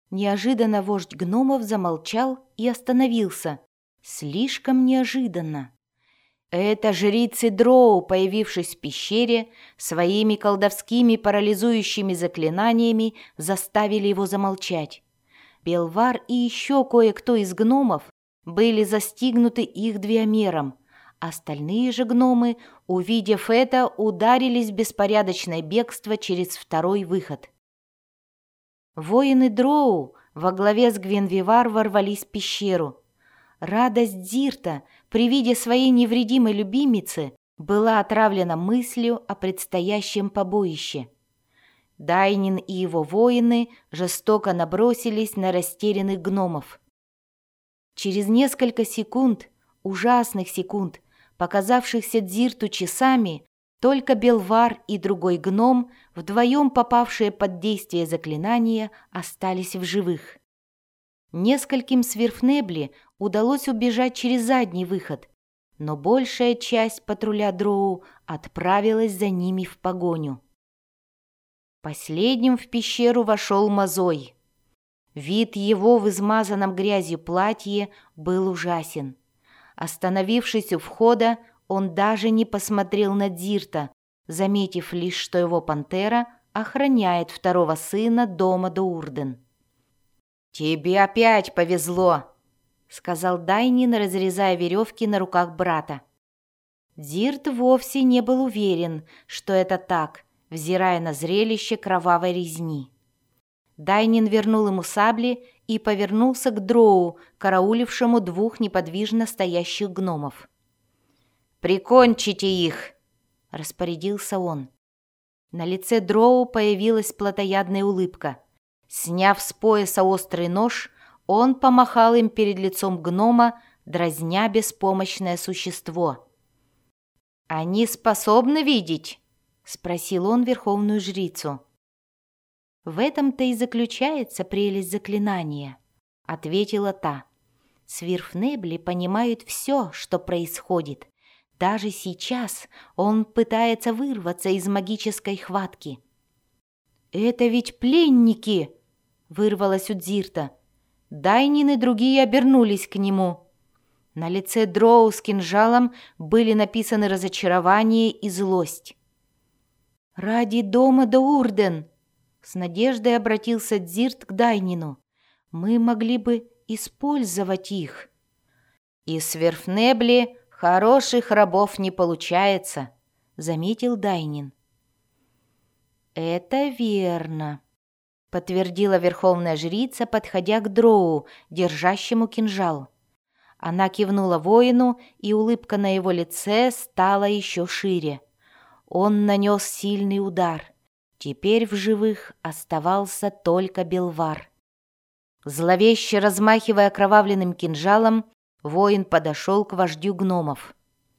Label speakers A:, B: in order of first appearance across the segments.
A: Неожиданно вождь гномов замолчал и остановился. Слишком неожиданно. Это жрицы Дроу, появившись в пещере, своими колдовскими парализующими заклинаниями заставили его замолчать. Белвар и еще кое-кто из гномов были застигнуты их двиомером. Остальные же гномы, увидев это, ударились в беспорядочное бегство через второй выход. Воины Дроу во главе с Гвенвивар ворвались в пещеру. Радость Дзирта при виде своей невредимой любимицы была отравлена мыслью о предстоящем побоище. Дайнин и его воины жестоко набросились на растерянных гномов. Через несколько секунд, ужасных секунд, показавшихся Дзирту часами, только Белвар и другой гном, вдвоем попавшие под действие заклинания, остались в живых. Нескольким Сверфнебли удалось убежать через задний выход, но большая часть патруля Дроу отправилась за ними в погоню. Последним в пещеру вошел Мазой. Вид его в измазанном грязью платье был ужасен. Остановившись у входа, он даже не посмотрел на Дзирта, заметив лишь, что его пантера охраняет второго сына дома Доурден. «Тебе опять повезло», — сказал Дайнин, разрезая веревки на руках брата. Дзирт вовсе не был уверен, что это так, взирая на зрелище кровавой резни. Дайнин вернул ему сабли и повернулся к Дроу, караулившему двух неподвижно стоящих гномов. «Прикончите их!» — распорядился он. На лице Дроу появилась плотоядная улыбка. Сняв с пояса острый нож, он помахал им перед лицом гнома, дразня беспомощное существо. «Они способны видеть?» — спросил он верховную жрицу. «В этом-то и заключается прелесть заклинания», — ответила та. «Сверфнебли понимают все, что происходит. Даже сейчас он пытается вырваться из магической хватки». «Это ведь пленники!» — вырвалось у Дзирта. Дайнин и другие обернулись к нему. На лице Дроу с кинжалом были написаны разочарование и злость. «Ради дома Доурден!» — с надеждой обратился Дзирт к Дайнину. «Мы могли бы использовать их». «Из Сверфнебли хороших рабов не получается», — заметил Дайнин. «Это верно», — подтвердила верховная жрица, подходя к Дроу, держащему кинжал. Она кивнула воину, и улыбка на его лице стала еще шире. Он нанес сильный удар. Теперь в живых оставался только Белвар. Зловеще размахивая окровавленным кинжалом, воин подошел к вождю гномов.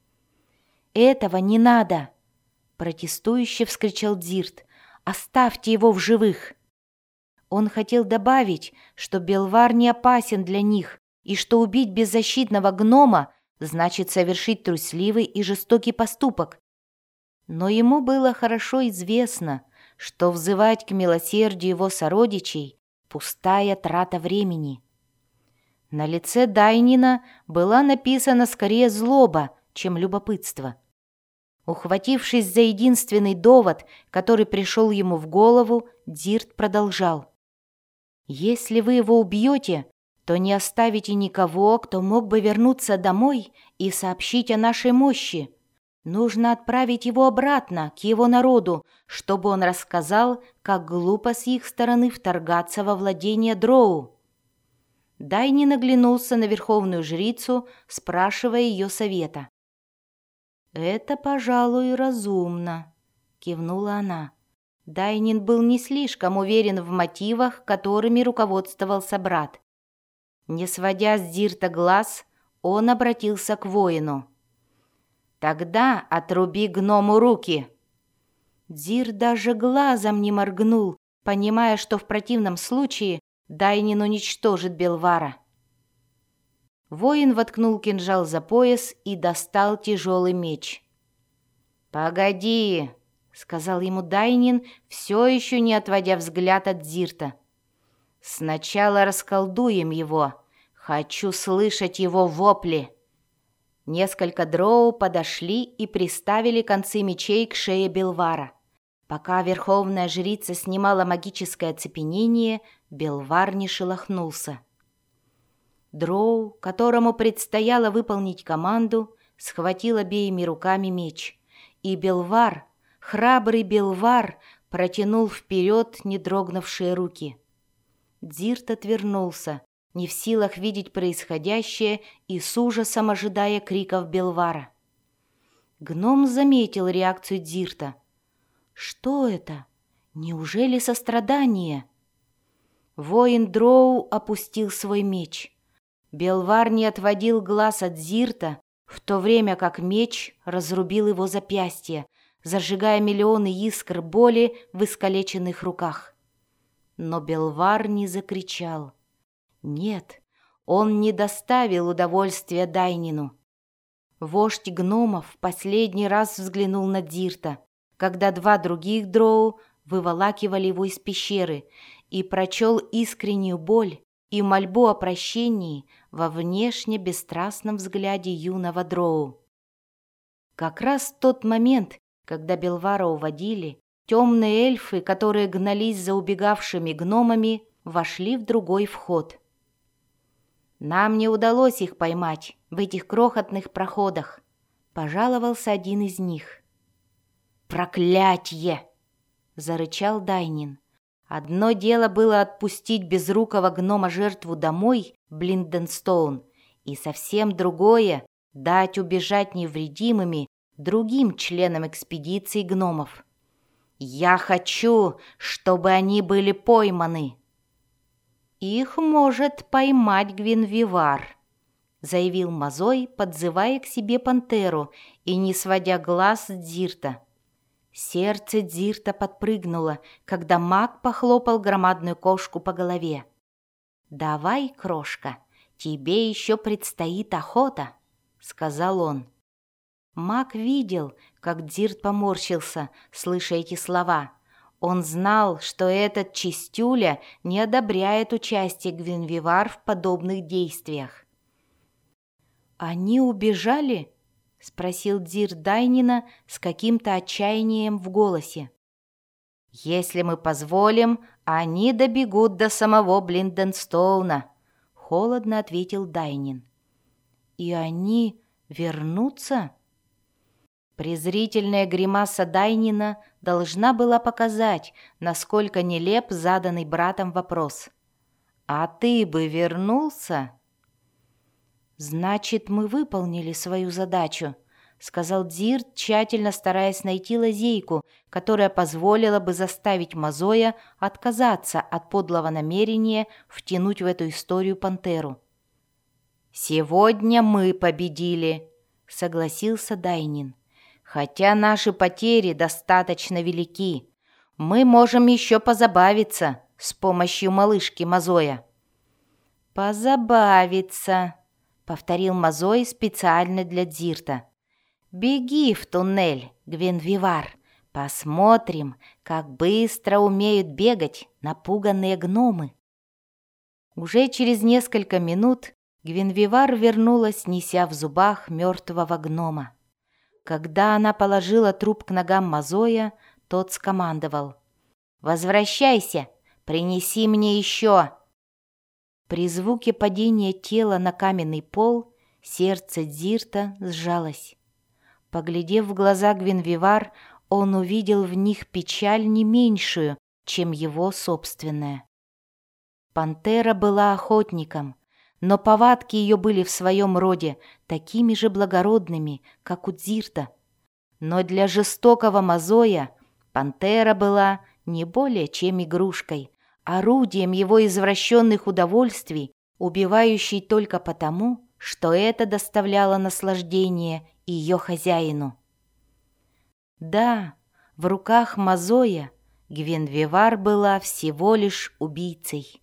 A: «Этого не надо!» — протестующе вскричал Дзирт. «Оставьте его в живых!» Он хотел добавить, что Белвар не опасен для них, и что убить беззащитного гнома значит совершить трусливый и жестокий поступок. Но ему было хорошо известно, что взывать к милосердию его сородичей — пустая трата времени. На лице Дайнина была написана скорее злоба, чем любопытство. Ухватившись за единственный довод, который пришел ему в голову, Дзирт продолжал. «Если вы его убьете, то не оставите никого, кто мог бы вернуться домой и сообщить о нашей мощи. Нужно отправить его обратно к его народу, чтобы он рассказал, как глупо с их стороны вторгаться во владение Дроу». Дайнин оглянулся на верховную жрицу, спрашивая ее совета. «Это, пожалуй, разумно», — кивнула она. Дайнин был не слишком уверен в мотивах, которыми руководствовался брат. Не сводя с Дзирта глаз, он обратился к воину. «Тогда отруби гному руки!» Дзирт даже глазом не моргнул, понимая, что в противном случае Дайнин уничтожит Белвара. Воин воткнул кинжал за пояс и достал тяжелый меч. «Погоди!» — сказал ему Дайнин, все еще не отводя взгляд от Дзирта. Сначала расколдуем его. Хочу слышать его вопли». Несколько дроу подошли и приставили концы мечей к шее Белвара. Пока верховная жрица снимала магическое оцепенение, Белвар не шелохнулся. Дроу, которому предстояло выполнить команду, схватил обеими руками меч, и Белвар, храбрый Белвар, протянул вперед не дрогнувшие руки. Дзирт отвернулся, не в силах видеть происходящее и с ужасом ожидая криков Белвара. Гном заметил реакцию Дзирта. Что это? Неужели сострадание? Воин Дроу опустил свой меч. Белвар не отводил глаз от Дзирта, в то время как меч разрубил его запястье, зажигая миллионы искр боли в искалеченных руках. Но Белвар не закричал. Нет, он не доставил удовольствия Дайнину. Вождь гномов в последний раз взглянул на Дзирта, когда два других дроу выволакивали его из пещеры, и прочел искреннюю боль и мольбу о прощении во внешне бесстрастном взгляде юного дроу. Как раз в тот момент, когда Белвара уводили, темные эльфы, которые гнались за убегавшими гномами, вошли в другой вход. «Нам не удалось их поймать в этих крохотных проходах», — пожаловался один из них. «Проклятье!» — зарычал Дайнин. Одно дело было отпустить безрукого гнома-жертву домой в Блинденстоун, и совсем другое — дать убежать невредимыми другим членам экспедиции гномов. «Я хочу, чтобы они были пойманы». «Их может поймать Гвинвивар», — заявил Мазой, подзывая к себе пантеру и не сводя глаз с Дзирта. Сердце Дзирта подпрыгнуло, когда маг похлопал громадную кошку по голове. «Давай, крошка, тебе еще предстоит охота», — сказал он. Маг видел, как Дзирт поморщился, слыша эти слова. Он знал, что этот чистюля не одобряет участие Гвинвивар в подобных действиях. «Они убежали?» — спросил Дзирт Дайнина с каким-то отчаянием в голосе. «Если мы позволим, они добегут до самого Блинденстоуна», — холодно ответил Дайнин. «И они вернутся?» Презрительная гримаса Дайнина должна была показать, насколько нелеп заданный братом вопрос. «А ты бы вернулся?» «Значит, мы выполнили свою задачу», — сказал Дзирт, тщательно стараясь найти лазейку, которая позволила бы заставить Мазоя отказаться от подлого намерения втянуть в эту историю пантеру. «Сегодня мы победили», — согласился Дайнин. «Хотя наши потери достаточно велики, мы можем еще позабавиться с помощью малышки Мазоя». «Позабавиться», — повторил Мазой специально для Дзирта. «Беги в туннель, Гвинвивар. Посмотрим, как быстро умеют бегать напуганные гномы». Уже через несколько минут Гвинвивар вернулась, неся в зубах мертвого гнома. Когда она положила труп к ногам Мазоя, тот скомандовал: «Возвращайся, принеси мне еще». При звуке падения тела на каменный пол сердце Дзирта сжалось. Поглядев в глаза Гвинвивар, он увидел в них печаль не меньшую, чем его собственная. Пантера была охотником, но повадки ее были в своем роде такими же благородными, как у Дзирта. Но для жестокого Мазоя пантера была не более чем игрушкой, орудием его извращенных удовольствий, убивающей только потому, что это доставляло наслаждение ее хозяину. Да, в руках Мазоя Гвинвивар была всего лишь убийцей.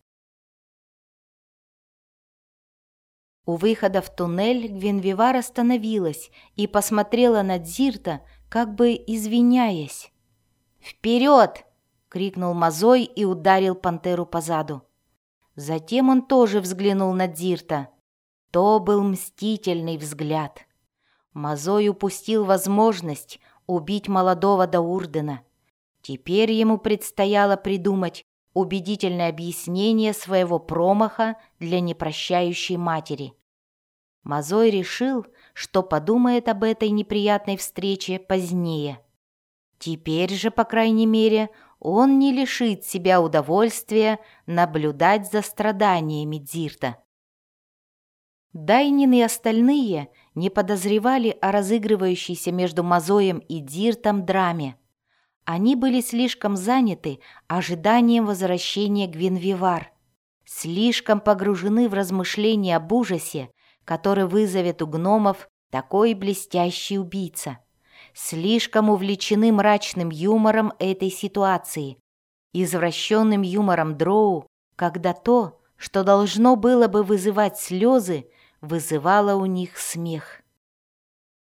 A: У выхода в туннель Гвинвивар остановилась и посмотрела на Дзирта, как бы извиняясь. «Вперед!» — крикнул Мазой и ударил пантеру по заду. Затем он тоже взглянул на Дзирта. То был мстительный взгляд. Мазой упустил возможность убить молодого Даурдена. Теперь ему предстояло придумать убедительное объяснение своего промаха для непрощающей матери. Мазой решил, что подумает об этой неприятной встрече позднее. Теперь же, по крайней мере, он не лишит себя удовольствия наблюдать за страданиями Дзирта. Дайнин и остальные не подозревали о разыгрывающейся между Мазоем и Дзиртом драме. Они были слишком заняты ожиданием возвращения Гвинвивар, слишком погружены в размышления об ужасе, который вызовет у гномов такой блестящий убийца, слишком увлечены мрачным юмором этой ситуации, извращенным юмором Дроу, когда то, что должно было бы вызывать слезы, вызывало у них смех.